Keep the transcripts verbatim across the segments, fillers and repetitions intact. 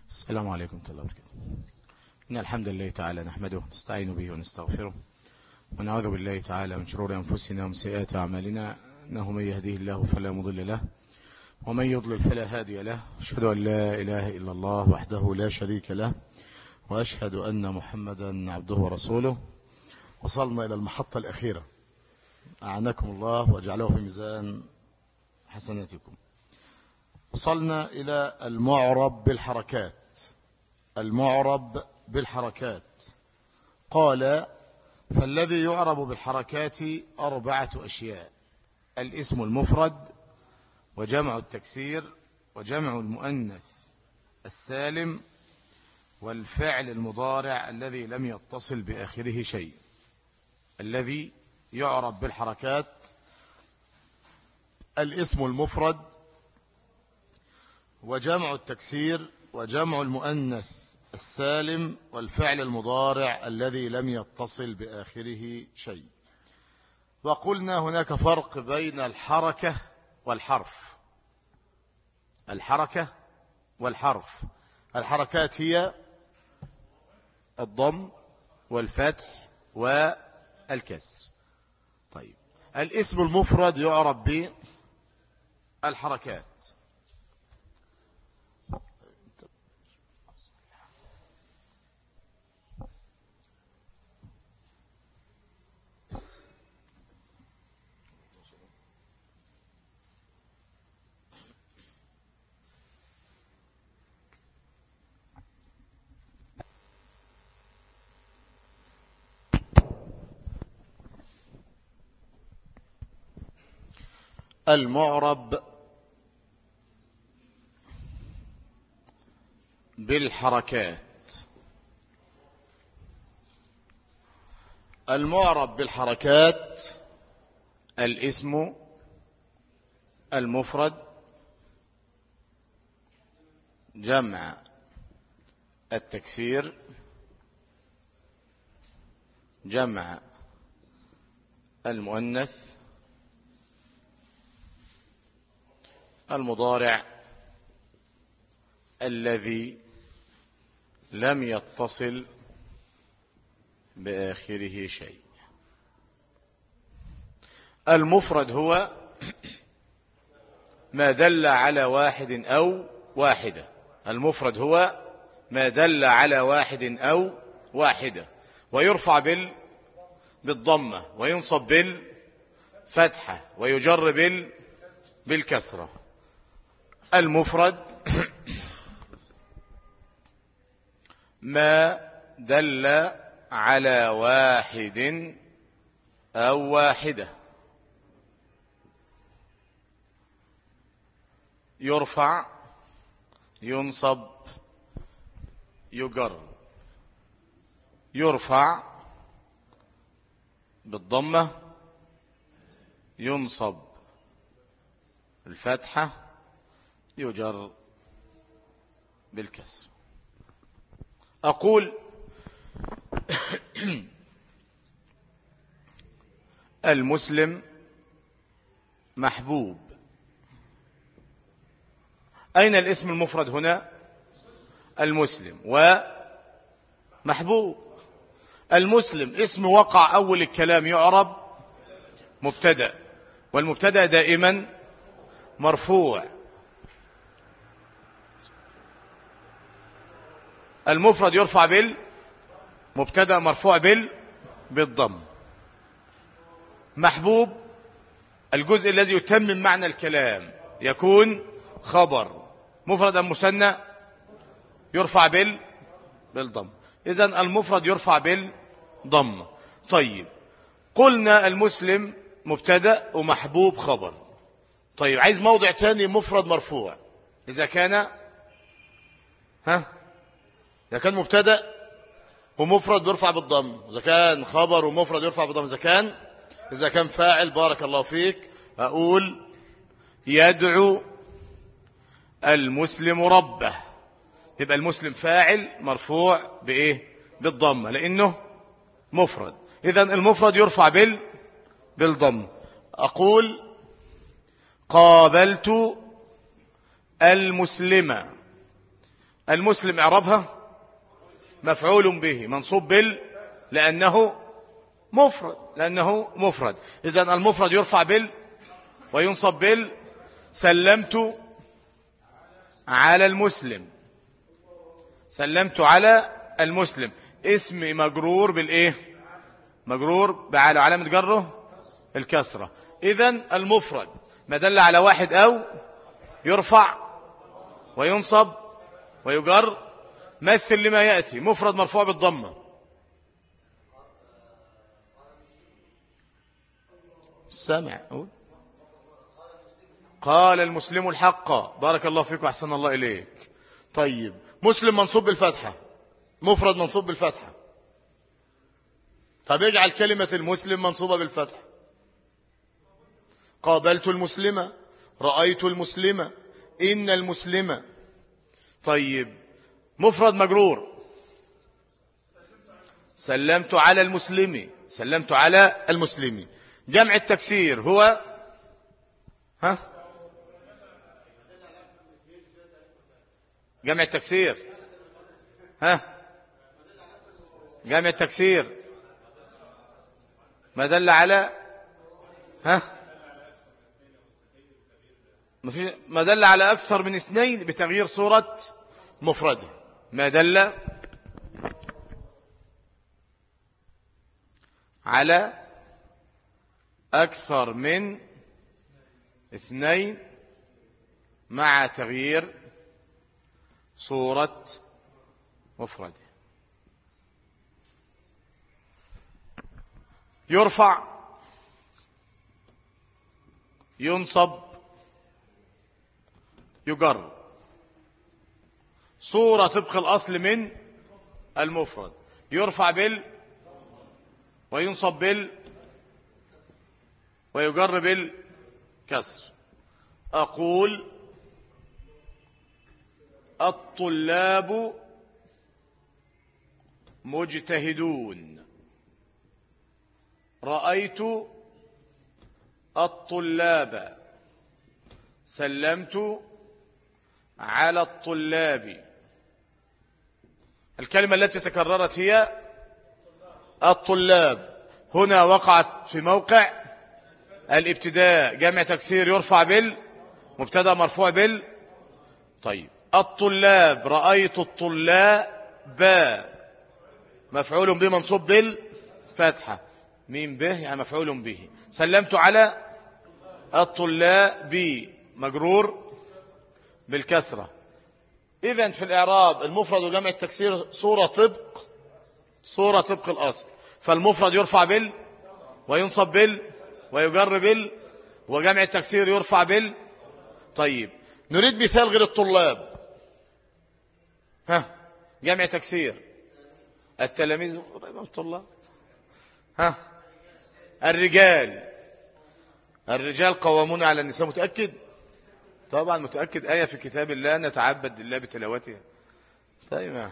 السلام عليكم ورحمة الله وبركاته. إن الحمد لله تعالى نحمده ونستعين به ونستغفره ونعوذ بالله تعالى من شرور أنفسنا ومن سيئات أعمالنا، إنه من يهديه الله فلا مضل له ومن يضلل فلا هادي له. أشهد أن لا إله إلا الله وحده لا شريك له، وأشهد أن محمدا عبده ورسوله. وصلنا إلى المحطة الأخيرة، أعناكم الله وأجعله في ميزان حسناتكم. وصلنا إلى المعرب بالحركات. المعرب بالحركات قال: فالذي يعرب بالحركات أربعة أشياء: الاسم المفرد، وجمع التكسير، وجمع المؤنث السالم، والفعل المضارع الذي لم يتصل بآخره شيء. الذي يعرب بالحركات: الاسم المفرد، وجمع التكسير، وجمع المؤنث السالم، والفعل المضارع الذي لم يتصل بآخره شيء. وقلنا هناك فرق بين الحركة والحرف. الحركة والحرف: الحركات هي الضم والفتح والكسر. طيب، الاسم المفرد يعرب بالحركات. المعرب بالحركات: المعرب بالحركات الاسم المفرد، جمع التكسير، جمع المؤنث المضارع الذي لم يتصل بآخره شيء. المفرد هو ما دل على واحد أو واحدة. المفرد هو ما دل على واحد أو واحدة، ويرفع بال بالضمة، وينصب بالفتحة، ويجر بال بالكسرة. المفرد ما دل على واحد أو واحدة، يرفع، ينصب، يجر. يرفع بالضمة، ينصب الفتحة، يجر بالكسر. أقول: المسلم محبوب. أين الاسم المفرد هنا؟ المسلم ومحبوب. المسلم اسم وقع أول الكلام، يعرب مبتدأ، والمبتدأ دائما مرفوع. المفرد يرفع بال مبتدأ مرفوع بال بالضم. محبوب الجزء الذي يتمم معنى الكلام، يكون خبر مفرد أم مثنى، يرفع بال بالضم. إذن المفرد يرفع بالضم. طيب، قلنا المسلم مبتدأ ومحبوب خبر. طيب، عايز موضع تاني مفرد مرفوع. إذا كان ها إذا كان مبتدأ ومفرد يرفع بالضم، إذا كان خبر ومفرد يرفع بالضم، إذا كان إذا كان فاعل، بارك الله فيك، أقول: يدعو المسلم ربه. يبقى المسلم فاعل مرفوع بإيه؟ بالضمة، لأنه مفرد. إذن المفرد يرفع بال بالضم. أقول: قابلت المسلمة. المسلم إعرابها مفعول به منصوب بال لأنه مفرد لأنه مفرد. إذن المفرد يرفع بال وينصب بال. سلمت على المسلم سلمت على المسلم اسم مجرور بالإيه؟ مجرور بعلى علامة جره الكسرة. إذن المفرد ما دل على واحد أو يرفع وينصب ويجر. مثل لما يأتي مفرد مرفوع بالضمة. سامع أقول قال المسلم الحق. بارك الله فيك وأحسن الله إليك. طيب مسلم منصوب بالفتحة مفرد منصوب بالفتحة. طب اجعل كلمة المسلم منصوبة بالفتحة. قابلت المسلمة رأيت المسلمة إن المسلمة. طيب مفرد مجرور سلمت على المسلم سلمت على المسلم. جمع التكسير هو ها جمع التكسير ها جمع التكسير ما دل على ها ما دل على أكثر من اثنين بتغيير صورة مفرده. ما دل على أكثر من اثنين مع تغيير صورة مفرده. يرفع ينصب يجر. صورة طبق الأصل من المفرد يرفع بال وينصب بال ويجر بالكسر. أقول الطلاب مجتهدون. رأيت الطلاب سلمت على الطلاب. الكلمة التي تكررت هي الطلاب. هنا وقعت في موقع الابتداء جمع تكسير يرفع بال مبتدا مرفوع بال. طيب الطلاب رأيت الطلاب مفعول به منصوب بالفتحة ميم به يعني مفعول به. سلمت على الطلاب مجرور بالكسرة. إذن في الإعراب المفرد وجمع التكسير صورة طبق صورة طبق الأصل. فالمفرد يرفع بال وينصب بال ويجر بال وجمع التكسير يرفع بال. طيب نريد مثال غير الطلاب. ها جمع تكسير التلاميذ الطلاب. ها الرجال الرجال قوامون على النساء. متأكد؟ طبعا متأكد. آية في كتاب الله نتعبد لله بتلاوتها. طيب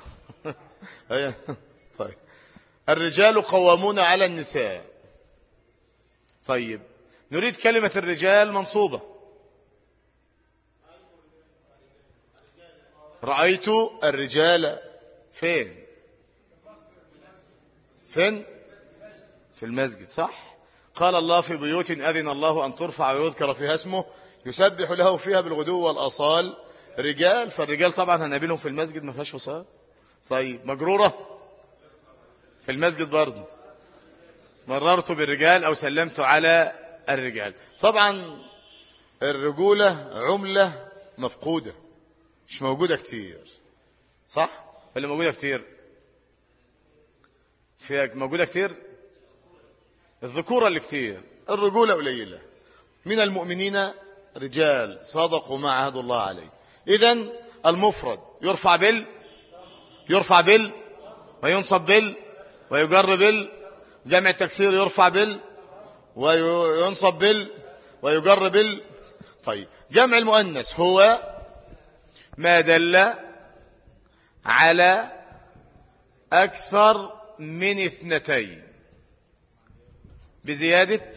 طيب الرجال قوامون على النساء. طيب نريد كلمة الرجال منصوبة. رأيت الرجال فين فين في المسجد صح. قال الله في بيوت أذن الله أن ترفع ويذكر فيها اسمه يسبح له فيها بالغدو والأصال رجال. فالرجال طبعا هنقابلهم في المسجد ما فيهاش فصال. طيب مجرورة في المسجد برضه مررت بالرجال أو سلمت على الرجال. طبعا الرجولة عملة مفقودة مش موجودة كتير صح. اللي موجودة كتير فيها موجودة كتير الذكورة اللي كتير الرجولة قليلة. من المؤمنين رجال صدقوا ما عهد الله عليه. إذن المفرد يرفع بال يرفع بال وينصب بال ويجر بال. جمع التكسير يرفع بال وينصب بال ويجر بال. طيب جمع المؤنث هو ما دل على أكثر من اثنتين بزيادة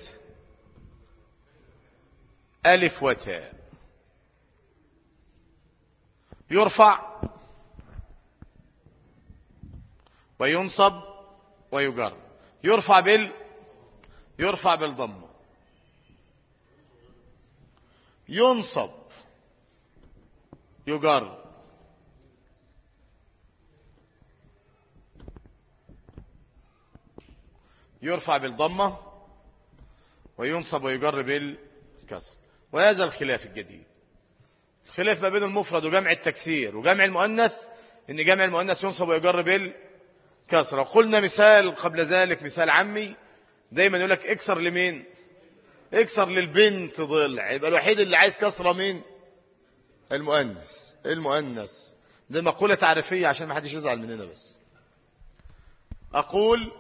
ألف وتاء. يرفع وينصب ويجر. يرفع بال يرفع بالضمة. ينصب يجر. يرفع بالضمة وينصب ويجر بالكسر. وهذا الخلاف الجديد، الخلاف ما بين المفرد وجمع التكسير وجمع المؤنث، ان جمع المؤنث ينصب ويجر بالكسر. وقلنا مثال قبل ذلك، مثال عمي دايما يقول لك اكسر لمين؟ اكسر للبنت ضلع. يبقى الوحيد اللي عايز كسره مين؟ المؤنث. المؤنث دي مقولة تعريفية عشان ما حدش يزعل مننا. بس أقول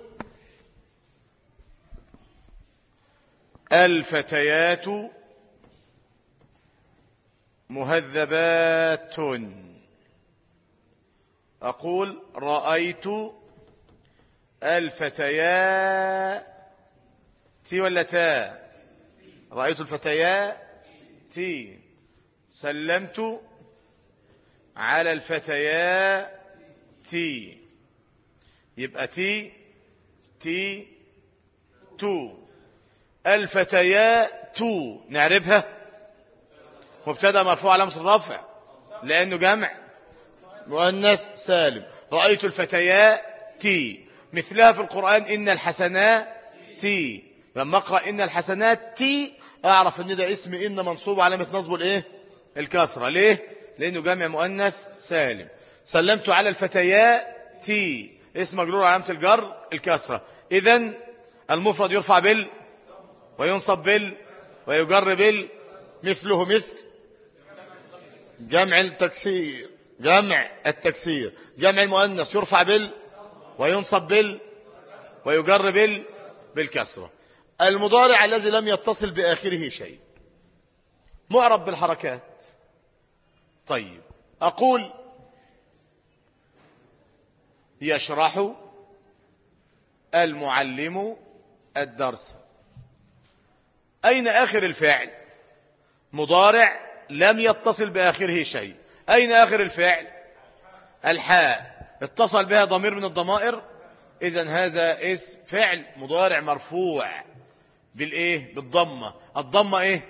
الفتيات مهذبات. أقول رأيت الفتيات ولا تا؟ رأيت الفتيات. سلمت على الفتيات. يبقى تي تي تو. الفتيات تو نعربها مبتدا مرفوع علامة الرفع لأنه جمع مؤنث سالم. رأيت الفتيات تي. مثلها في القرآن إن الحسنات تي. لما أقرأ إن الحسنات تي أعرف أن ده اسم إن منصوب علامة نصبه الإيه؟ الكسرة. ليه؟ لأنه جمع مؤنث سالم. سلمت على الفتيات تي اسم مجرور علامة الجر الكسرة. إذن المفرد يرفع بال وينصب بال ويجر بال. مثله مثل جمع التكسير. جمع التكسير جمع المؤنث يرفع بال وينصب بال ويجر بال بالكسرة. المضارع الذي لم يتصل بآخره شيء معرب بالحركات. طيب أقول يشرح المعلم الدرس. أين آخر الفعل؟ مضارع لم يتصل بآخره شيء. أين آخر الفعل؟ الحاء اتصل بها ضمير من الضمائر. إذن هذا اسم فعل مضارع مرفوع بالإيه؟ بالضمة. الضمة إيه؟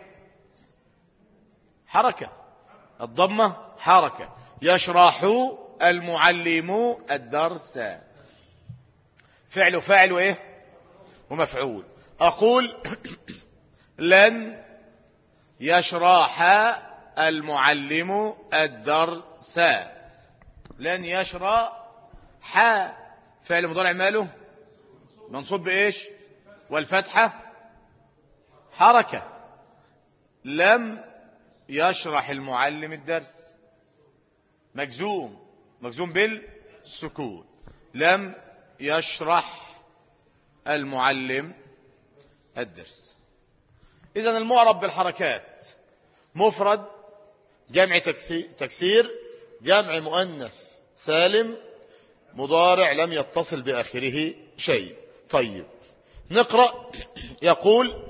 حركة. الضمة حركة. يشرح المعلم الدرس. فعل فاعل وإيه؟ ومفعول. أقول لن يشرح المعلم الدرس. لن يشرح فعل مضارع ماله منصوب بإيش؟ والفتحة حركة. لم يشرح المعلم الدرس مجزوم مجزوم بالسكون. لم يشرح المعلم الدرس. إذن المعرب بالحركات مفرد جمع تكسير جمع مؤنث سالم مضارع لم يتصل بآخره شيء. طيب نقرأ. يقول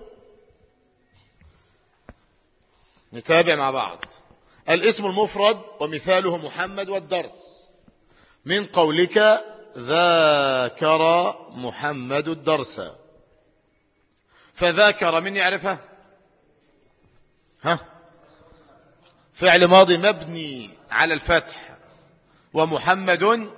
نتابع مع بعض. الاسم المفرد ومثاله محمد والدرس. من قولك ذاكر محمد الدرس. فذاكر من يعرفها؟ ها؟ فعل ماضي مبني على الفتح. ومحمد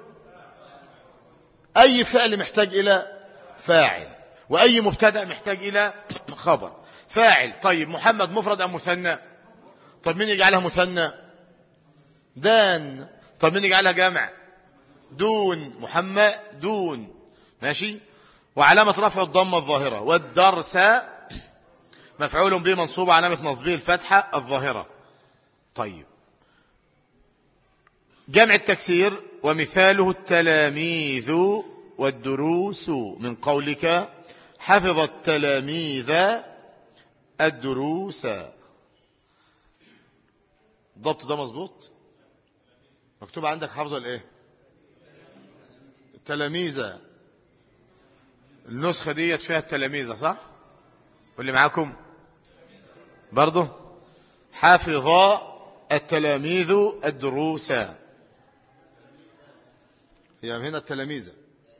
أي فعل محتاج إلى فاعل وأي مبتدأ محتاج إلى خبر. فاعل. طيب محمد مفرد أم مثنى؟ طب مين يجعلها مثنى؟ دان. طب مين يجعلها جمع؟ دون. محمد دون. ماشي. وعلامة رفع الضمة الظاهرة. والدرس مفعول به منصوب علامة نصبه الفتحة الظاهرة. طيب جمع التكسير ومثاله التلاميذ والدروس. من قولك حفظ التلاميذ الدروس. الضبط ده مظبوط؟ مكتوب عندك حفظ الايه؟ التلاميذ. النسخة دي فيها التلاميذ صح؟ واللي معاكم برضه حافظ التلاميذ الدروس. هي هنا التلاميذ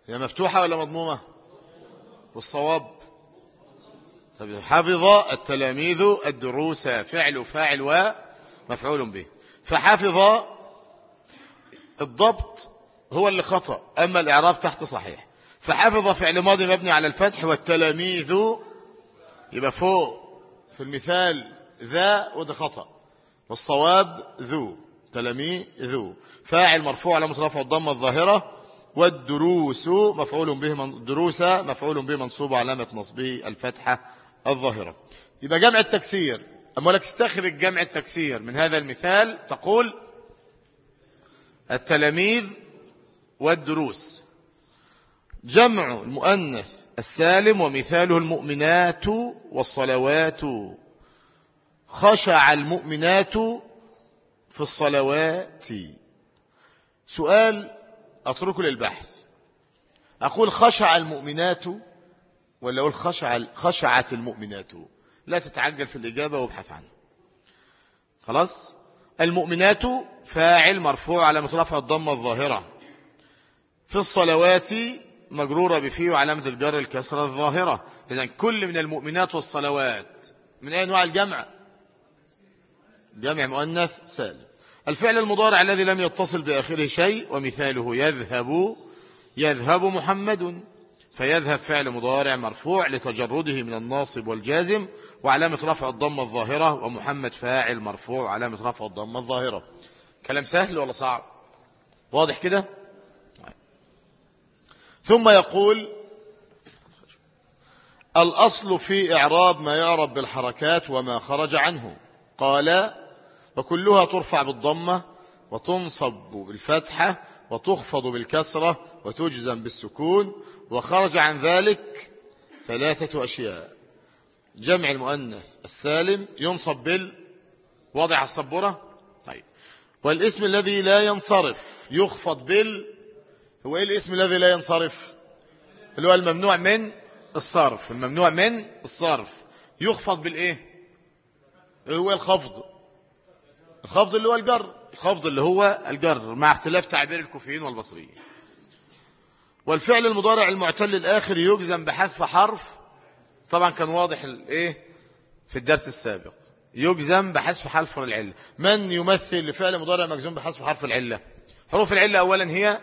هي مفتوحة ولا مضمومة؟ والصواب طب حفظ التلاميذ الدروس، فعل فاعل ومفعول به. فحفظ الضبط هو اللي خطأ، أما الإعراب تحت صحيح. فحفظ فعل ماضي مبني على الفتح، والتلاميذ يبقى فوق في المثال ذا وده خطأ، والصواب ذو. تلاميذ فاعل مرفوع على رفعه الضمة الظاهرة، والدروس مفعول به من دروس مفعول به منصوب علامة نصبه الفتحة الظاهرة. يبقى جمع التكسير، أما لك استخرج جمع التكسير من هذا المثال تقول التلاميذ والدروس. جمع المؤنث السالم ومثاله المؤمنات والصلوات. خشع المؤمنات في الصلوات. سؤال أتركه للبحث، أقول خشع المؤمنات ولا أقول خشع خشعت المؤمنات؟ لا تتعجل في الإجابة وابحث عنها. خلاص. المؤمنات فاعل مرفوع على رفعه الضمة الظاهرة، في الصلوات مجرورة بفيه وعلامة الجر الكسرة الظاهرة. إذن كل من المؤمنات والصلوات من أي أنواع الجمع؟ جمع مؤنث سالم. الفعل المضارع الذي لم يتصل بآخره شيء، ومثاله يذهب. يذهب محمد، فيذهب فعل مضارع مرفوع لتجرده من الناصب والجازم وعلامة رفع الضمة الظاهرة، ومحمد فاعل مرفوع علامة رفع الضمة الظاهرة. كلام سهل ولا صعب؟ واضح كده؟ ثم يقول الأصل في إعراب ما يعرب بالحركات وما خرج عنه. قال وكلها ترفع بالضمة وتنصب بالفتحة وتخفض بالكسرة وتجزم بالسكون، وخرج عن ذلك ثلاثة أشياء. جمع المؤنث السالم ينصب بالوضع على السبورة. طيب. والاسم الذي لا ينصرف يخفض بال هو إيه الاسم الذي لا ينصرف؟ اللي هو الممنوع من الصرف. الممنوع من الصرف يخفض بالإيه؟ هو الخفض. الخفض اللي هو الجر. الخفض اللي هو الجر مع اختلاف تعبير الكوفيين والبصريين. والفعل المضارع المعتل الآخر يجزم بحذف حرف. طبعا كان واضح الايه في الدرس السابق. يجزم بحذف حرف العلة. من يمثل لفعل مضارع مجزوم بحذف حرف العلة؟ حروف العلة أولا هي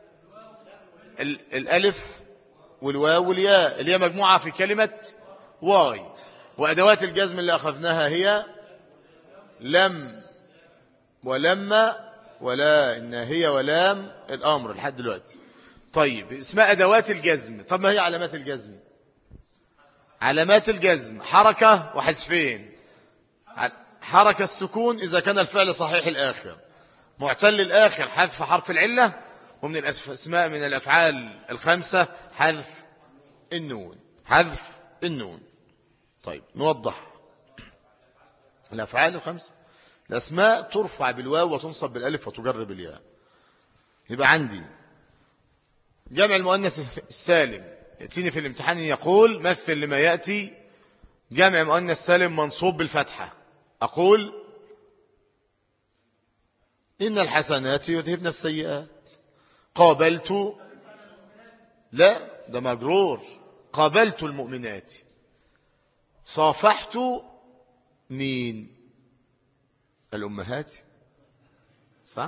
الألف والواو والياء، اللي هي مجموعة في كلمة واي. وأدوات الجزم اللي أخذناها هي لم ولما ولا الناهية ولام الأمر لحد دلوقتي. طيب اسمها أدوات الجزم. طب ما هي علامات الجزم؟ علامات الجزم حركة وحذفين. حركة السكون إذا كان الفعل صحيح الآخر، معتل الآخر حذف حرف العلة، ومن الأسماء من الأفعال الخمسة حذف النون. حذف النون. طيب نوضح الأفعال الخمسة. الأسماء ترفع بالواو وتنصب بالألف وتجر بالياء. يبقى عندي جمع المؤنث السالم يأتيني في الامتحان يقول مثل لما يأتي جمع مؤنث سالم منصوب بالفتحة. أقول إن الحسنات يذهبن السيئات. قابلت، لا ده مجرور. قابلت المؤمنات. صافحت مين؟ الأمهات، صح؟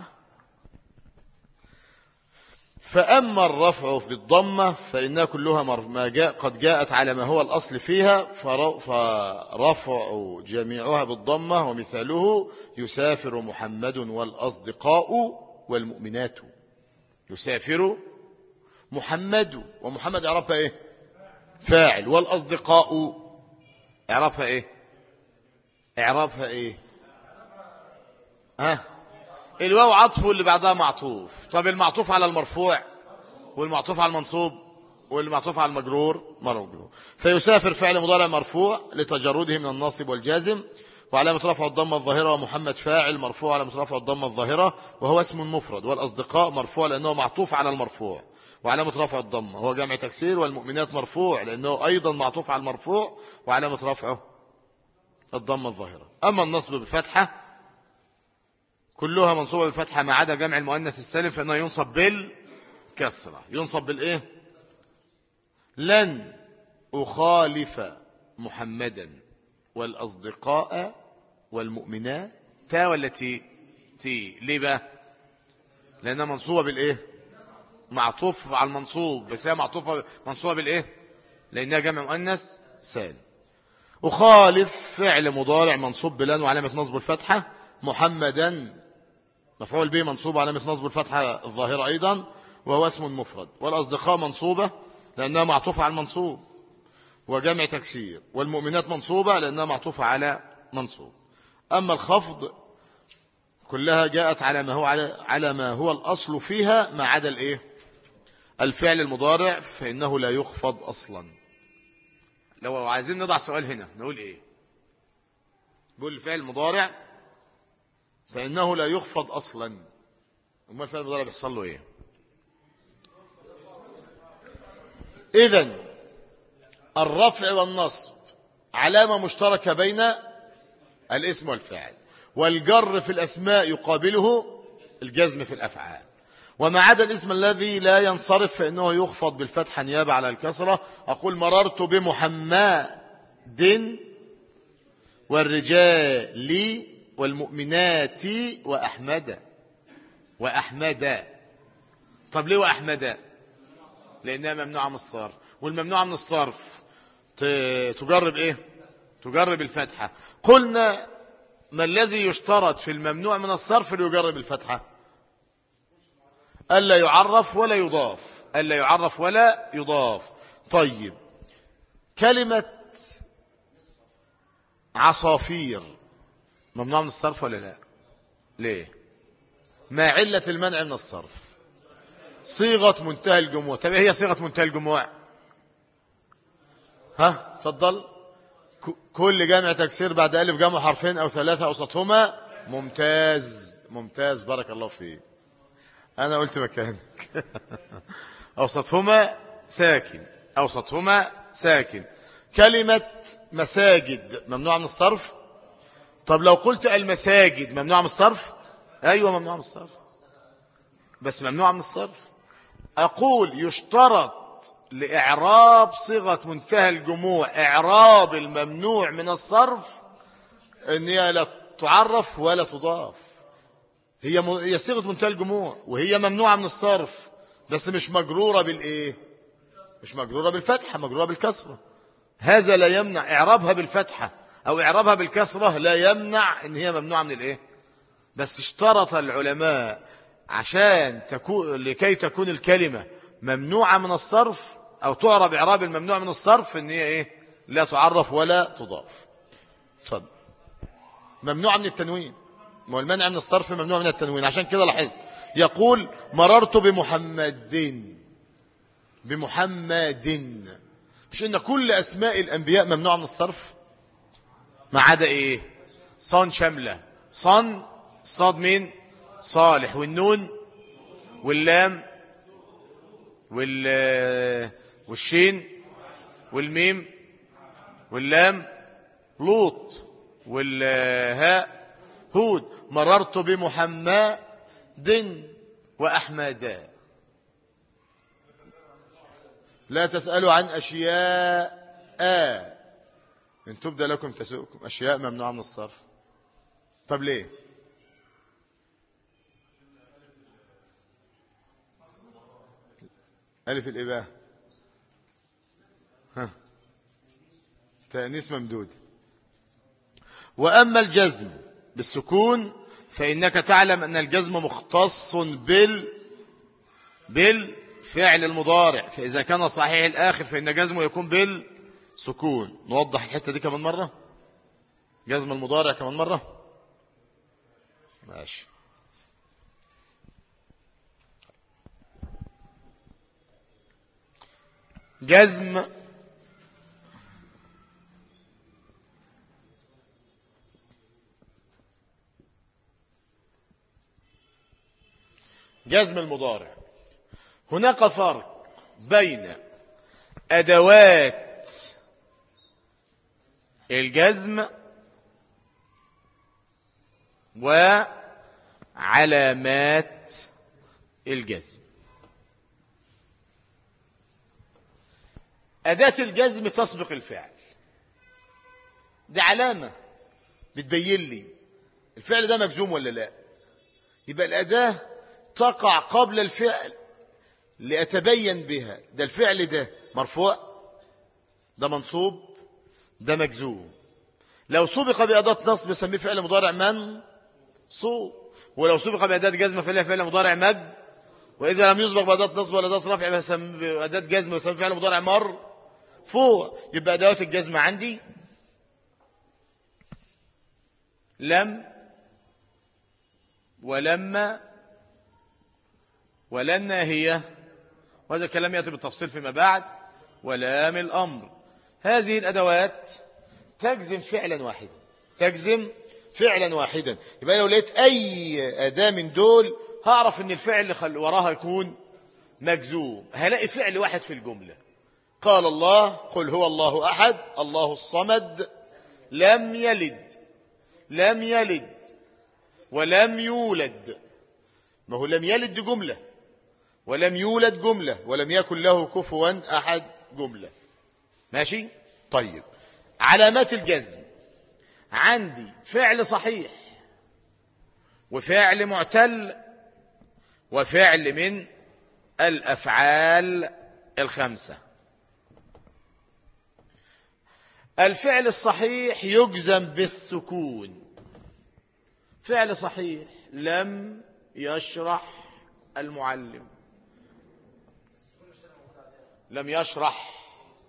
فأما الرفع بالضمة فإنها كلها ما جاء قد جاءت على ما هو الأصل فيها، فرفع جميعها بالضمة. ومثاله يسافر محمد والأصدقاء والمؤمنات. يسافر محمد، ومحمد إعرابها إيه؟ فاعل. والأصدقاء إعرابها إيه؟ إعرابها إيه؟ ها؟ الواو عطف واللي بعدها معطوف. طب المعطوف على المرفوع والمعطوف على المنصوب والمعطوف على المجرور مجرور. فيسافر فعل مضارع مرفوع لتجرده من الناصب والجازم وعلامة رفعه الضمة الظاهرة، ومحمد فاعل مرفوع علامة رفعه الضمة الظاهرة وهو اسم مفرد. والأصدقاء مرفوع لأنه معطوف على المرفوع وعلامة رفعه الضمة هو جمع تكسير. والمؤمنات مرفوع لأنه أيضا معطوف على المرفوع وعلامة رفعه الضمة الظاهرة. أما النصب بالفتحة كلها منصوبة بالفتحة ما عدا جمع المؤنث السالم فإنه ينصب بالكسرة. ينصب بالإيه؟ لن أخالف محمدا والأصدقاء والمؤمنات. تا ولا تي؟ تي. ليه بقى؟ لأنها منصوبة بالإيه؟ معطوف على المنصوب، بس هي معطوفة منصوبة بالإيه؟ لأنها جمع مؤنث سالم. أخالف فعل مضارع منصوب بلن وعلامة نصب الفتحة. محمدا مفعول به منصوب وعلامة نصب الفتحة الظاهرة أيضا وهو اسم مفرد. والأصدقاء منصوبة لأنها معطوفة على المنصوب وجمع تكسير. والمؤمنات منصوبة لأنها معطوفة على منصوب. أما الخفض كلها جاءت على ما هو على, على ما هو الأصل فيها ما عدا الإيه؟ الفعل المضارع فإنه لا يخفض أصلا. لو عايزين نضع سؤال هنا نقول إيه؟ بقول الفعل المضارع فإنه لا يخفض أصلا. أما الفعل المضارع بيحصل له إيه؟ إذن الرفع والنصب علامة مشتركة بين الاسم والفعل، والجر في الأسماء يقابله الجزم في الأفعال. وما عدا الاسم الذي لا ينصرف فإنه يخفض بالفتحة نيابة على الكسرة. أقول مررت بمحمد والرجال والمؤمنات وأحمد. وأحمد. طب ليه وأحمد؟ لأنها ممنوعة من الصرف، والممنوعة من الصرف تجرب إيه؟ تجرب الفتحة. قلنا ما الذي يشترط في الممنوع من الصرف ليجرب الفتحة؟ ألا يعرف ولا يضاف. ألا يعرف ولا يضاف. طيب كلمة عصافير ممنوع من الصرف ولا لا؟ ليه؟ ما علة المنع من الصرف؟ صيغة منتهى الجموع. طب هي صيغة منتهى الجموع؟ ها تفضل. كل جمع تكسير بعد ألف جمع حرفين أو ثلاثة أوسطهما. ممتاز ممتاز بارك الله فيك. أنا قلت مكانك. أوسطهما ساكن. أوسطهما ساكن. كلمة مساجد ممنوع من الصرف. طب لو قلت المساجد ممنوع من الصرف؟ أيوة ممنوع من الصرف، بس ممنوع من الصرف. أقول يشترط لإعراب صيغة منتهى الجموع إعراب الممنوع من الصرف أن هي لا تعرف ولا تضاف. هي هي صيغة منتهى الجموع وهي ممنوعة من الصرف، بس مش مجرورة بالإيه؟ مش مجرورة بالفتحة، مجرورة بالكسرة. هذا لا يمنع إعرابها بالفتحة أو إعرابها بالكسرة، لا يمنع أن هي ممنوعة من الإيه؟ بس اشترط العلماء عشان تكون لكي تكون الكلمة ممنوعة من الصرف أو تعرب إعراب الممنوع من الصرف أن هي إيه؟ لا تعرف ولا تضاف. اتفضل. ممنوعة من التنوين. ما المنع من الصرف ممنوع من التنوين. عشان كده لاحظت يقول مررت بمحمد. بمحمد. مش إن كل أسماء الأنبياء ممنوعة من الصرف ما عدا إيه؟ صان شاملة. صان صاد مين؟ صالح. والنون واللام وال والشين والميم واللام لوط والهاء هود. مررت بمحمد وأحمد. لا تسألوا عن أشياء إن تبدأ لكم تسؤكم. أشياء ممنوعة من الصرف. طب ليه؟ ألف الإباء ها تأنيس ممدود. وأما الجزم بالسكون فإنك تعلم أن الجزم مختص بال بالفعل المضارع، فإذا كان صحيح الآخر فإن جزمه يكون بالسكون. نوضح الحتة دي كمان مرة. جزم المضارع كمان مرة. ماشي. جزم جزم المضارع. هناك فرق بين أدوات الجزم وعلامات الجزم. أداة الجزم تسبق الفعل، دي علامة بتبين لي الفعل ده مجزوم ولا لا. يبقى الأداة تقع قبل الفعل لأتبين بها ده الفعل ده مرفوع، ده منصوب، ده مجزوم. لو سبق بأداة نصب بسميه فعل مضارع منصوب، ولو سبق بأداة جزم فعل فعل مضارع مج، وإذا لم يسبق بأداة نصب ولا أداة رفع بسميه أداة جزم بسميه فعل مضارع مرفوع. يبقى أدوات الجزم عندي لم ولما ولن هي، وهذا الكلام يأتي بالتفصيل فيما بعد، ولام الأمر. هذه الأدوات تجزم فعلا واحدا، تجزم فعلا واحدا. يبقى لو لقيت أي أداة من دول هعرف أن الفعل اللي وراها يكون مجزوم. هلاقي فعل واحد في الجملة. قال الله قل هو الله أحد الله الصمد لم يلد لم يلد ولم يولد. ما هو لم يلد دي جملة، ولم يولد جملة، ولم يكن له كفوا أحد جملة. ماشي؟ طيب، علامات الجزم عندي فعل صحيح وفعل معتل وفعل من الأفعال الخمسة. الفعل الصحيح يجزم بالسكون. فعل صحيح لم يشرح المعلم، لم يشرح.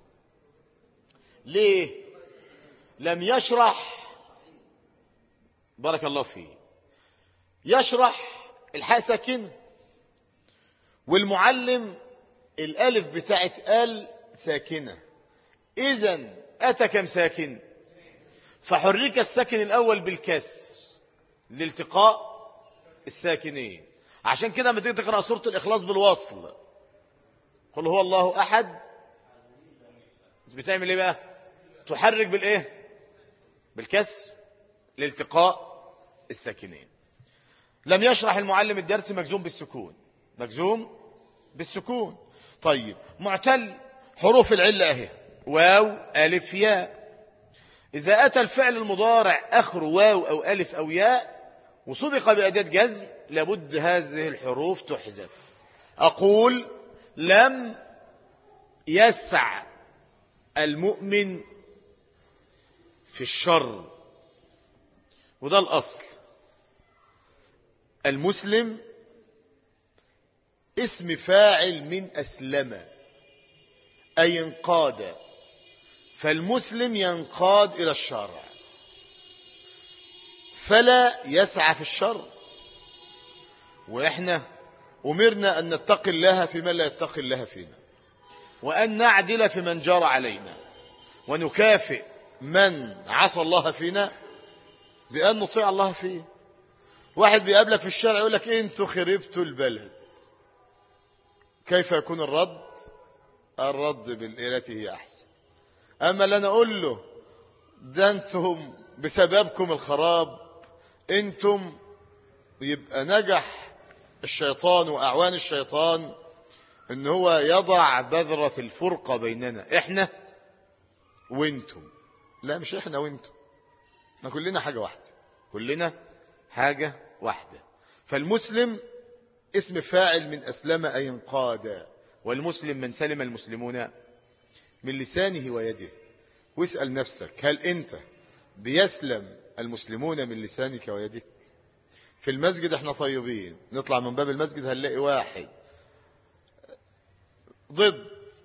ليه لم يشرح؟ بارك الله فيه. يشرح الحاء ساكنة، والمعلم الالف بتاعت ال ساكنة، اذن اتى كم ساكن؟ فحرك الساكن الاول بالكسر لالتقاء الساكنين. عشان كده لما تيجي تقرأ سورة الإخلاص بالوصل قل هو الله أحد، بتعمل ايه بقى؟ تحرك بالايه؟ بالكسر لالتقاء الساكنين. لم يشرح المعلم الدرس مجزوم بالسكون، مجزوم بالسكون. طيب، معتل حروف العلة اهي واو ألف ياء. إذا أتى الفعل المضارع آخر واو أو ألف أو ياء وسبق بأداة جزم لابد هذه الحروف تحذف. أقول لم يسع المؤمن في الشر، وده الأصل. المسلم اسم فاعل من أسلم أي انقاد، فالمسلم ينقاد إلى الشرع فلا يسعى في الشر. وإحنا أمرنا أن نتقي الله في من لا يتقي الله فينا، وأن نعدل في من جار علينا، ونكافئ من عصى الله فينا بأن نطيع الله فيه. واحد بيقابلك في الشارع يقول لك انتوا خربتوا البلد، كيف يكون الرد؟ الرد بالتي هي أحسن. أما اللي أنا أقول له ده أنتم بسببكم الخراب أنتم، يبقى نجح الشيطان وأعوان الشيطان إن هو يضع بذرة الفرقة بيننا، إحنا وإنتم. لا، مش إحنا وإنتم، احنا كلنا حاجة واحدة، كلنا حاجة واحدة. فالمسلم اسم فاعل من أسلم أي انقاد، والمسلم من سلم المسلمون من لسانه ويده. واسأل نفسك، هل أنت بيسلم المسلمون من لسانك ويدك؟ في المسجد احنا طيبين، نطلع من باب المسجد هنلاقي واحد ضد،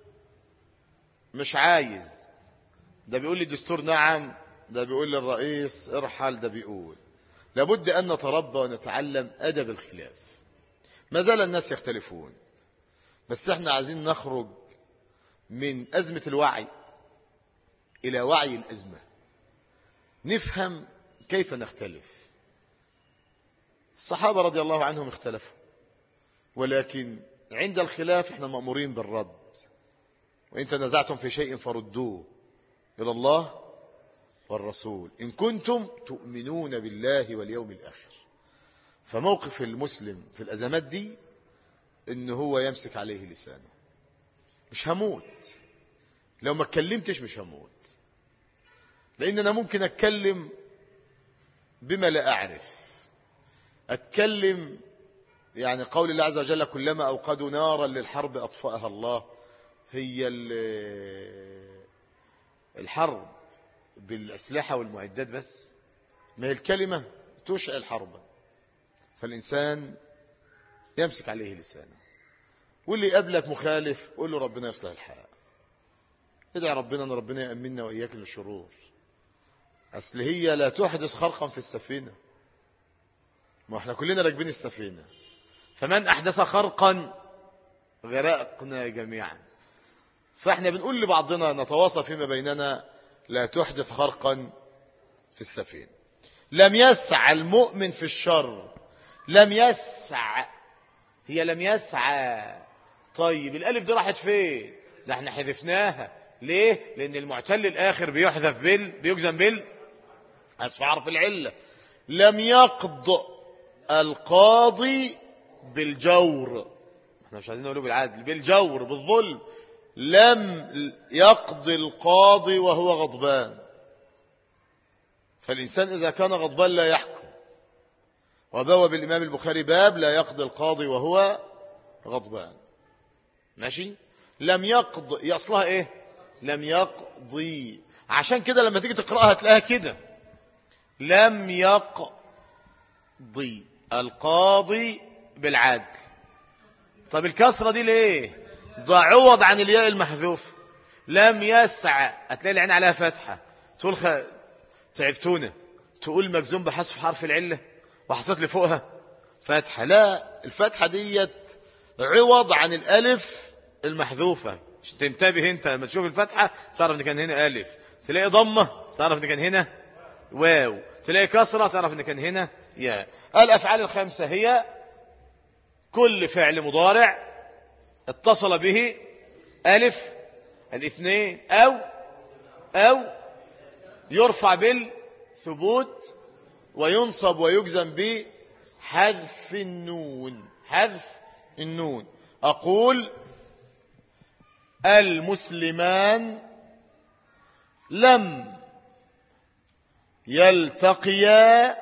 مش عايز، ده بيقول لي الدستور نعم، ده بيقول لي الرئيس ارحل، ده بيقول. لابد أن نتربى ونتعلم أدب الخلاف. ما زال الناس يختلفون، بس احنا عايزين نخرج من أزمة الوعي إلى وعي الأزمة، نفهم كيف نختلف. الصحابة رضي الله عنهم اختلفوا، ولكن عند الخلاف احنا مأمورين بالرد. وإن تنازعتم في شيء فردوه إلى الله والرسول إن كنتم تؤمنون بالله واليوم الآخر. فموقف المسلم في الأزمات دي إن هو يمسك عليه لسانه. مش هموت، لو ما اتكلمتش مش هموت، لأن أنا ممكن أتكلم بما لا أعرف، أتكلم يعني قول الله عز وجل كلما أوقدوا نارا للحرب أطفأها الله. هي الحرب بالأسلحة والمعدات بس؟ ما هي الكلمة تشعل حربا. فالإنسان يمسك عليه لسانه، واللي يقابلك مخالف قول له ربنا يصلح الحال، ادعي ربنا أن ربنا يأمننا وإياك من الشرور. أصل هي لا تحدث خرقا في السفينة، ما احنا كلنا راكبين السفينة، فمن أحدث خرقا غرقنا جميعا. فاحنا بنقول لبعضنا نتواصى فيما بيننا لا تحدث خرقا في السفينة. لم يسع المؤمن في الشر، لم يسع، هي لم يسعى. طيب الألف دي راحت فين؟ ده احنا حذفناها ليه؟ لأن المعتل الآخر بيحذف بال بيجزم بال أسف حرف العلة. لم يقض القاضي بالجور، احنا مش عايزين نقوله بالعدل، بالجور بالظلم. لم يقضي القاضي وهو غضبان، فالإنسان إذا كان غضبان لا يحكم. وبوب الإمام البخاري باب لا يقضي القاضي وهو غضبان. ماشي. لم يقضي أصلها إيه؟ لم يقضي. عشان كده لما تيجي تقرأها تلاقيها كده، لم يقضي القاضي بالعدل. طب الكسرة دي ليه؟ ده عوض عن الياء المحذوف. لم يسع، هتلاقي العين عليها فتحة، تقول خ... تعبتونا، تقول مجزوم بحذف حرف العلة وحطيت لي فوقها فتحة. لا، الفتحة ديت عوض عن الألف المحذوفة. عشان تنتبه انت لما تشوف الفتحة تعرف ان كان هنا ألف، تلاقي ضمة تعرف ان كان هنا واو، تلاقي كسرة تعرف ان كان هنا ياء. الأفعال الخمسة هي كل فعل مضارع اتصل به ألف الاثنين أو أو يرفع بالثبوت وينصب ويجزم بحذف النون. حذف النون. أقول المسلمان لم يلتقيا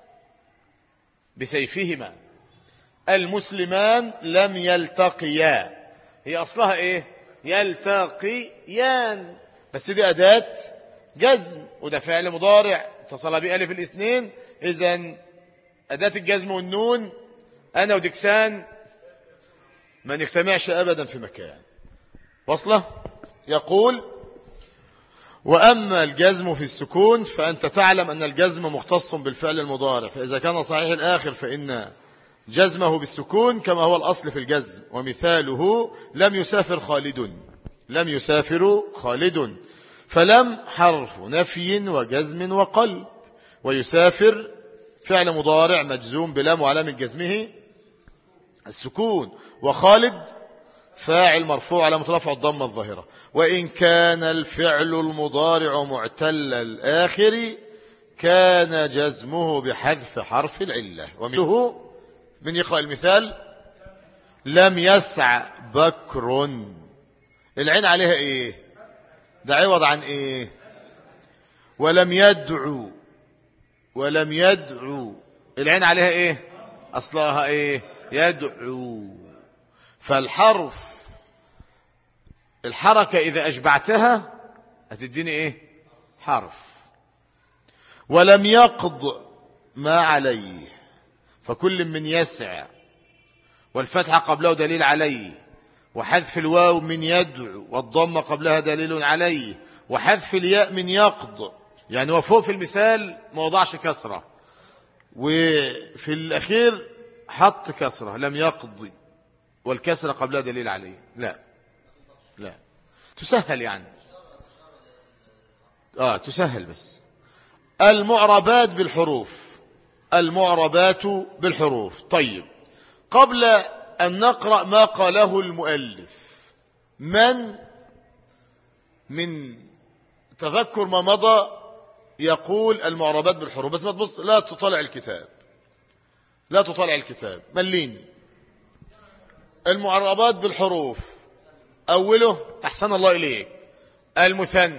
بسيفهما. المسلمان لم يلتقيا، هي أصلها إيه؟ يلتقيان، بس دي أداة جزم وده فعل مضارع اتصل بألف الاثنين. إذن أداة الجزم والنون أنا ودكسان ما نجتمعش أبدا في مكان. وصله. يقول وأما الجزم في السكون فأنت تعلم أن الجزم مختص بالفعل المضارع، فإذا كان صحيح الآخر فإن جزمه بالسكون كما هو الأصل في الجزم. ومثاله لم يسافر خالد، لم يسافر خالد. فلم حرف نفي وجزم وقلب، ويسافر فعل مضارع مجزوم بلام وعلامة جزمه السكون، وخالد فاعل مرفوع علامة رفع الضمة الظاهرة. وإن كان الفعل المضارع معتل الآخر كان جزمه بحذف حرف العلة. ومثله من يقرأ المثال لم يسع بكر، العين عليها ايه؟ ده عوض عن ايه؟ ولم يدعو، ولم يدعو العين عليها ايه؟ اصلها ايه؟ يدعو. فالحرف الحركة اذا اشبعتها هتديني ايه؟ حرف. ولم يقض ما عليه، فكل من يسع والفتحة قبله دليل عليه، وحذف الواو من يدعو والضمة قبلها دليل عليه، وحذف الياء من يقض. يعني هو فوق في المثال ما وضعش كسرة، وفي الأخير حط كسرة لم يقضي والكسرة قبلها دليل عليه. لا لا تسهل يعني آه تسهل بس. المعربات بالحروف، المعربات بالحروف. طيب قبل أن نقرأ ما قاله المؤلف، من من تذكر ما مضى يقول المعربات بالحروف؟ بس ما تبص، لا تطلع الكتاب، لا تطلع الكتاب، مليني. المعربات بالحروف أوله أحسن الله إليك المثنى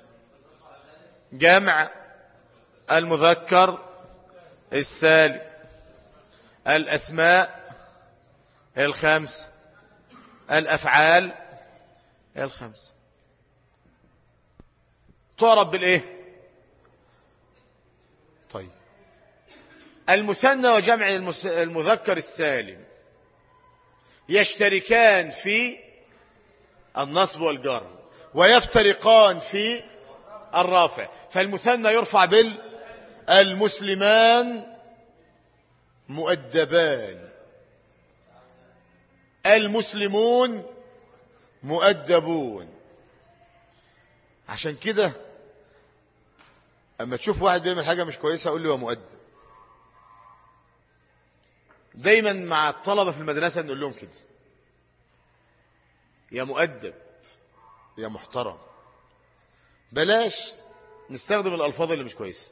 جمع المذكر السالم الأسماء الخمس الأفعال الخمس تعرف بالإيه؟ طيب المثنى وجمع المذكر السالم يشتركان في النصب والجر ويفترقان في الرافع. فالمثنى يرفع بالمسلمان مؤدبان المسلمون مؤدبون. عشان كده اما تشوف واحد بيعمل حاجة مش كويسة اقول له هو مؤدب. دايما مع الطلبة في المدرسة نقول لهم كده يا مؤدب يا محترم. بلاش نستخدم الألفاظ اللي مش كويسة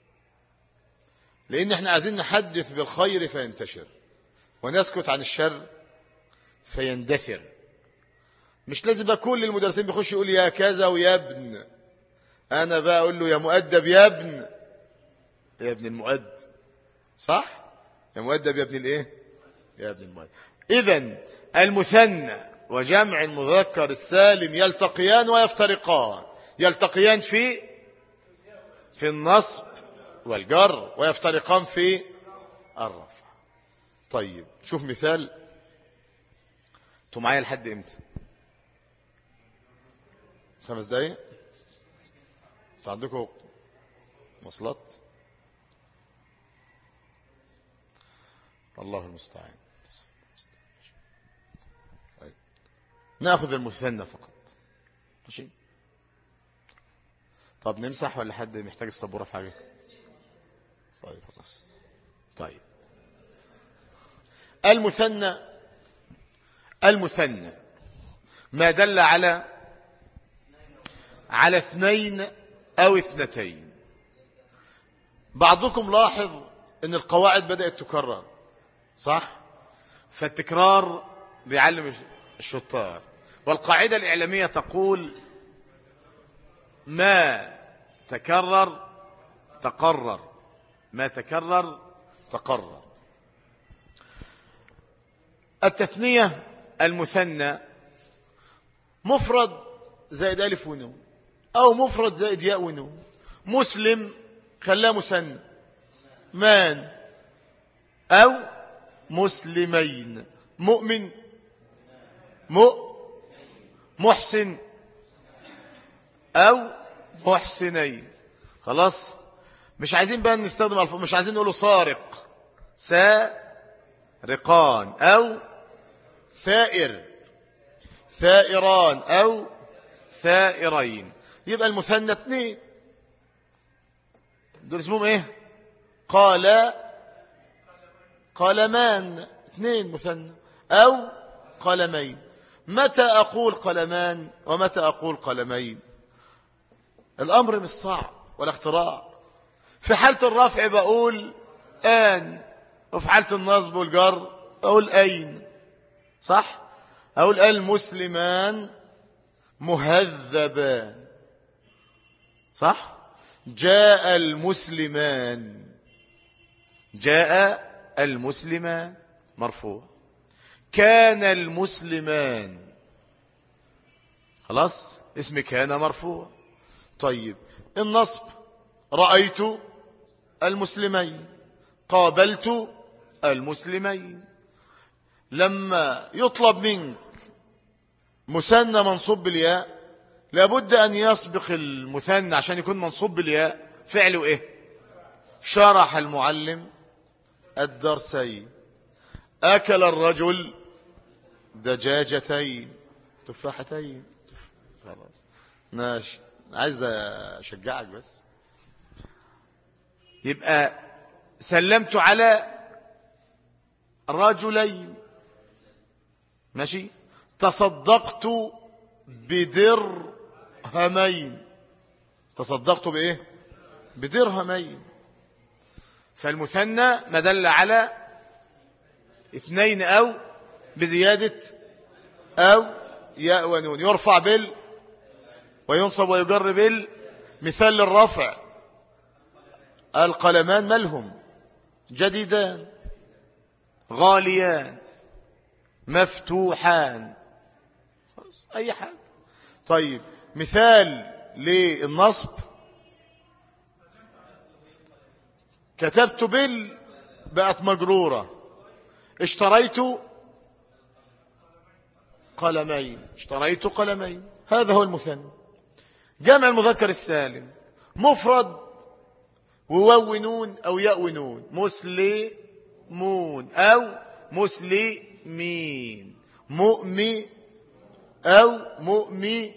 لأن احنا عايزين نحدث بالخير فينتشر ونسكت عن الشر فيندثر. مش لازم بقى كل المدرسين بيخش يقول يا كذا ويا ابن. أنا بقى أقول له يا مؤدب يا ابن يا ابن المؤدب صح؟ يا مؤدب يا ابن الايه؟ يا ابن المؤدب. إذن المثنى وجمع المذكر السالم يلتقيان ويفترقان. يلتقيان في في النصب والجر ويفترقان في الرفع. طيب شوف مثال. انتوا معايا لحد امتى؟ خمس دقايق؟ انتوا عندكم مواصلات؟ الله المستعان. طيب ناخذ المثنى فقط ماشي. طب نمسح ولا حد محتاج السبوره في حاجه؟ طيب خلاص. طيب المثنى المثنى ما دل على على اثنين او اثنتين. بعضكم لاحظ ان القواعد بدأت تكرر صح؟ فالتكرار بيعلم الشطار. والقاعدة الإعلامية تقول ما تكرر تقرر ما تكرر تقرر. التثنية المثنى مفرد زائد ألف ونون أو مفرد زائد ياء ونون. مسلم خلاه مثنى مان أو مسلمين. مؤمن مؤ محسن أو محسنين. خلاص مش عايزين بقى نستخدم الفاظ. مش عايزين نقوله سارق سارقان أو ثائر ثائران أو ثائرين. يبقى المثنى اثنين دول اسمهم ايه؟ قال قلمان اثنين مثنى أو قلمين. متى أقول قلمان ومتى أقول قلمين؟ الأمر مش صعب ولا اختراع. في حالة الرفع بقول آن وفي حالة النصب والجر أقول أين صح؟ أقول المسلمان مهذبان صح؟ جاء المسلمان جاء المسلمان مرفوع. كان المسلمان خلاص اسم كان مرفوع. طيب النصب رأيت المسلمين قابلت المسلمين. لما يطلب منك مثنى منصوب بالياء لابد أن يسبق المثنى عشان يكون منصوب بالياء فعله إيه؟ شرح المعلم الدرسين. أكل الرجل دجاجتين تفاحتين. خلاص ماشي. عايز أشجعك بس. يبقى سلمت على رجلين ماشي. تصدقت بدرهمين. تصدقت بإيه؟ بدرهمين. فالمثنى ما دل على اثنين أو بزيادة أو ياء ونون يرفع بال وينصب ويجر بالمثال للرفع. القلمان مالهم؟ جديدان، غاليان، مفتوحان، أي حاجة. طيب مثال للنصب، كتبت بال بقت مجرورة. اشتريت قلمين، اشتريت قلمين، هذا هو المثنى. جمع المذكر السالم مفرد وواو نون أو ياء نون، مسلمون أو مسلمين، مؤمن أو مؤمن،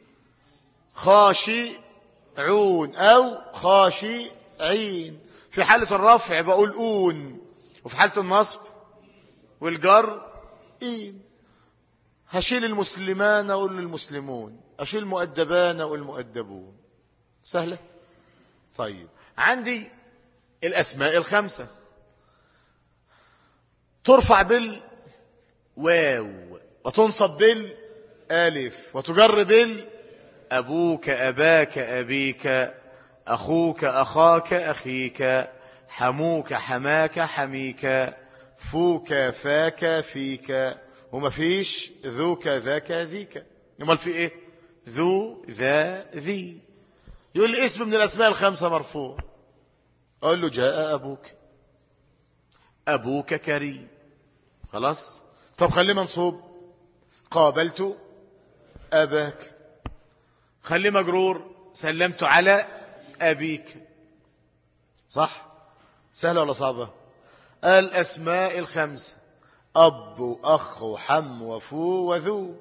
خاشعون أو خاشعين. في حالة الرفع بقول أون، وفي حالة النصب والجر إين. هشيل المسلمان أقول المسلمون، أشيل المؤدبان أقول المؤدبون. سهلة. طيب عندي الأسماء الخمسة ترفع بالواو وتنصب بالالف وتجر بال أبوك أباك أبيك، أخوك أخاك أخيك، حموك حماك حميك، فوك فاك فيك، وما فيش ذوك ذاك ذيك. يمال في ايه؟ ذو ذا ذي. يقول لي اسم من الأسماء الخمسة مرفوع، أقول له جاء أبوك، أبوك كريم. خلاص. طب خليه منصوب، قابلت أباك. خليه مجرور، سلمت على أبيك. صح؟ سهلة ولا صعبة؟ الأسماء الخمسة أب وأخ وحم وفو وذو.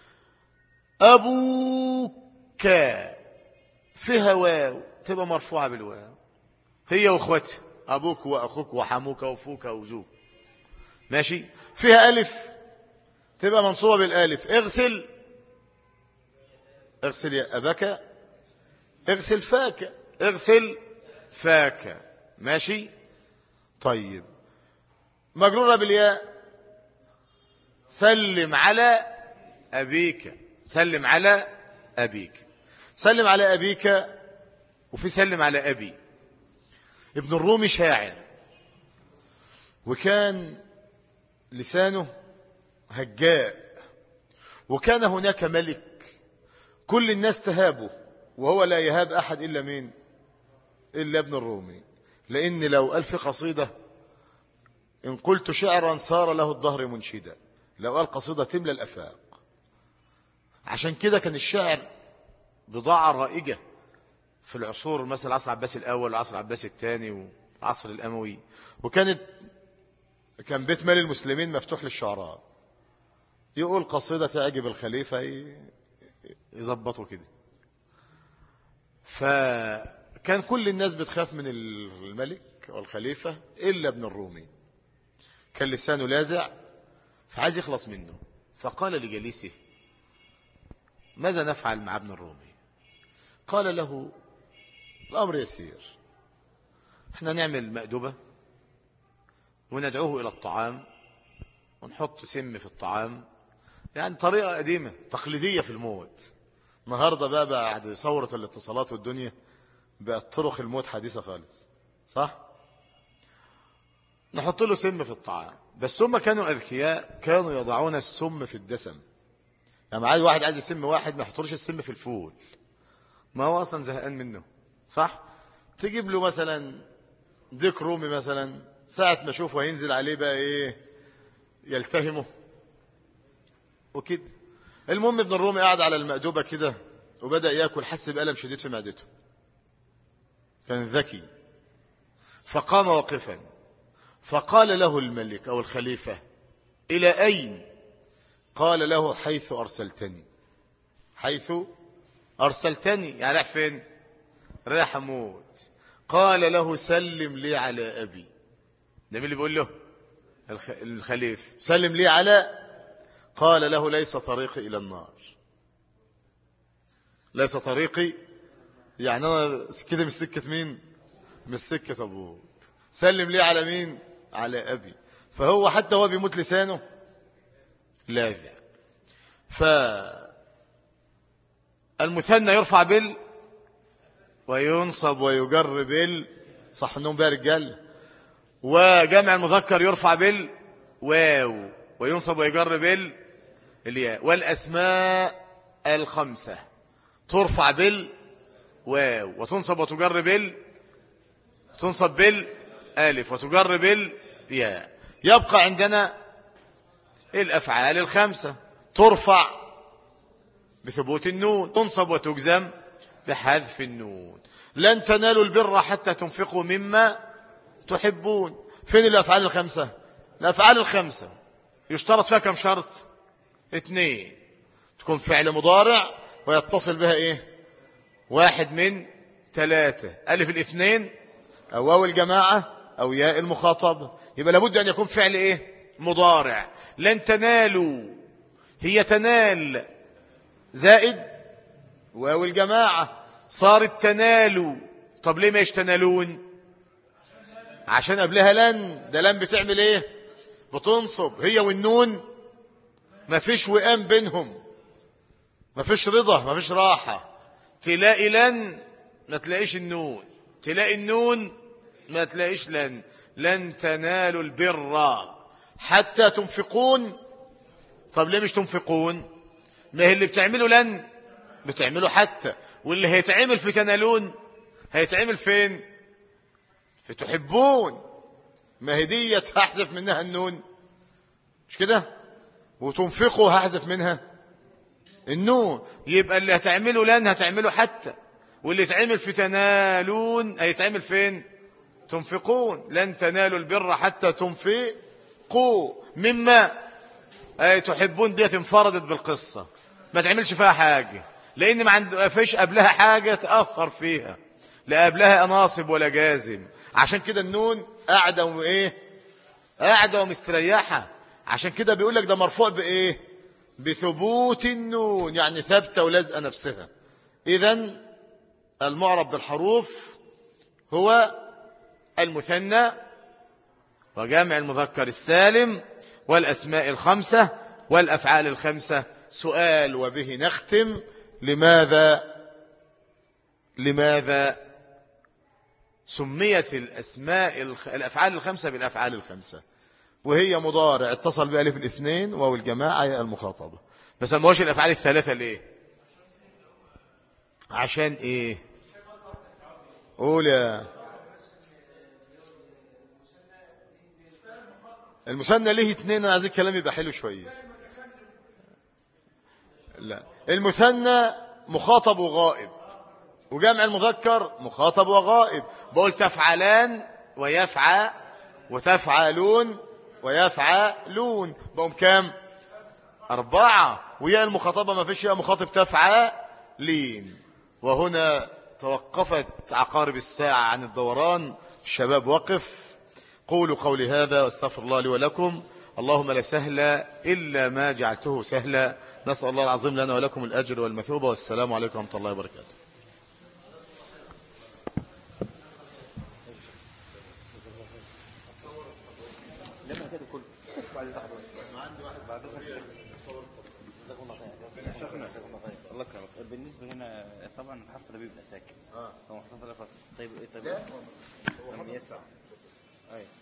أبوك فيها واو تبقى مرفوعة بالواو، هي واخوتها أبوك وأخوك وحموك وفوك وذوك. ماشي. فيها ألف تبقى منصوبة بالألف. اغسل، اغسل يا أباك، اغسل فاك، اغسل فاك. ماشي. طيب مجرورة بالياء، سلم على أبيك، سلم على أبيك، سلم على أبيك. وفي سلم على أبي. ابن الرومي شاعر، وكان لسانه هجاء، وكان هناك ملك كل الناس تهابه، وهو لا يهاب أحد إلا مين؟ إلا ابن الرومي. لأن لو قال في قصيدة إن قلت شعرا صار له الدهر منشدا، لو قال قصيدة تملى الأفاق. عشان كده كان الشعر بضاعة رائجة في العصور، مثلا العصر العباسي الأول والعصر العباسي الثاني والعصر الأموي. وكانت كان بيت مال المسلمين مفتوح للشعراء، يقول قصيدة تعجب الخليفة يظبطوا كده. فكان كل الناس بتخاف من الملك والخليفة إلا ابن الرومي، كان لسانه لازع فعايز يخلص منه. فقال لجليسه ماذا نفعل مع ابن الرومي؟ قال له الأمر يسير، احنا نعمل مأدبة وندعوه إلى الطعام ونحط سم في الطعام، يعني طريقة قديمة تقليدية في الموت. النهاردة بقى بعد ثورة الاتصالات والدنيا بقت طرق الموت حديثة خالص. صح؟ نحط له سم في الطعام. بس هم كانوا أذكياء، كانوا يضعون السم في الدسم. يعني عايز واحد عايز يسم واحد ما يحطلوش السم في الفول، ما هو أصلا زهقان منه. صح؟ تجيب له مثلا ديك رومي مثلا، ساعة ما اشوفه هينزل عليه بقى ايه يلتهمه وكده. المهم ابن الرومي قاعد على المأدوبة كده وبدأ يأكل، حس بألم شديد في معدته، كان ذكي. فقام واقفا فقال له الملك أو الخليفة إلى أين؟ قال له حيث أرسلتني. حيث أرسلتني يعني رايح فين؟ رايح أموت. قال له سلم لي على أبي. ده مين اللي بيقول له؟ الخليفة. سلم لي على. قال له ليس طريقي إلى النار، ليس طريقي، يعني أنا كده مش سكة مين؟ مش سكة أبوك. سلم لي على مين؟ على أبي. فهو حتى هو بيموت لسانه لاذع. فأبو المثنى يرفع بال وينصب ويجر بال، صح النوم بقى رجال. وجمع المذكر يرفع بال واو وينصب ويجر بال الياء. والأسماء الخمسة ترفع بال واو وتنصب وتجر بال تنصب بال ألف وتجر بال ياء. يبقى عندنا الأفعال الخمسة ترفع بثبوت النون، تنصب وتجزم بحذف النون. لن تنالوا البر حتى تنفقوا مما تحبون. فين الأفعال الخمسة؟ الأفعال الخمسة يشترط فيها كم شرط؟ اثنين، تكون فعل مضارع ويتصل بها ايه؟ واحد من ثلاثة، ألف الاثنين أو واو الجماعة أو ياء المخاطبة. يبقى لابد أن يكون فعل ايه؟ مضارع. لن تنالوا هي تنال زائد واو الجماعة، صارت تنالوا. طب ليه ما يشتنالون؟ عشان قبلها لن. ده لن بتعمل ايه؟ بتنصب. هي والنون ما فيش وئام بينهم، ما فيش رضا، ما فيش راحة. تلاقي لن ما تلاقيش النون، تلاقي النون ما تلاقيش لن. لن تنالوا البر حتى تنفقون. طب ليه مش تنفقون؟ ما هي اللي بتعمله لن بتعمله حتى، واللي هيتعمل في تنالون هيتعمل فين؟ في تحبون. ما هي دي هحذف منها النون مش كده؟ وتنفقوا هحذف منها النون. يبقى اللي هتعمله لن هتعمله حتى، واللي يتعمل في تنالون هيتعمل فين؟ تنفقون. لن تنالوا البر حتى تنفقوا مما أي تحبون. دي انفردت بالقصة، ما تعملش فيها حاجة، لأن ما عند فيش قبلها حاجة تأخر فيها، لا قبلها ناصب ولا جازم. عشان كده النون قاعدة وإيه؟ قاعدة ومستريحة. عشان كده بيقول لك ده مرفوع بإيه؟ بثبوت النون، يعني ثابتة ولازقة نفسها. إذن المعرب بالحروف هو المثنى وجمع المذكر السالم والأسماء الخمسة والأفعال الخمسة. سؤال وبه نختم: لماذا لماذا سميت الأسماء الأفعال الخمسة بالأفعال الخمسة؟ وهي مضارع اتصل بألف الاثنين واو الجماعة يا المخاطبة. بس ما هوش الأفعال الثلاثة ليه؟ عشان إيه؟ قول يا المثنى ليه اثنين. أنا عايز الكلام يبقى حلو شوية. لا، المثنى مخاطب وغائب، وجمع المذكر مخاطب وغائب. بقول تفعلان ويفعى وتفعلون ويفعلون، بقوم كام؟ أربعة. ويا المخاطبة ما فيش يا مخاطب تفعلين. وهنا توقفت عقارب الساعة عن الدوران. الشباب وقف. قولوا قولي هذا واستغفر الله لي ولكم. اللهم لا سهل إلا ما جعلته سهلا. نسأل الله العظيم لنا ولكم الأجر والمثوبة. والسلام عليكم ورحمة الله وبركاته. الله يكرمك. بالنسبه هنا طبعا الحرف ده بيبقى ساكن. اه هو محطوط. طيب طيب هو يسرع. ايوه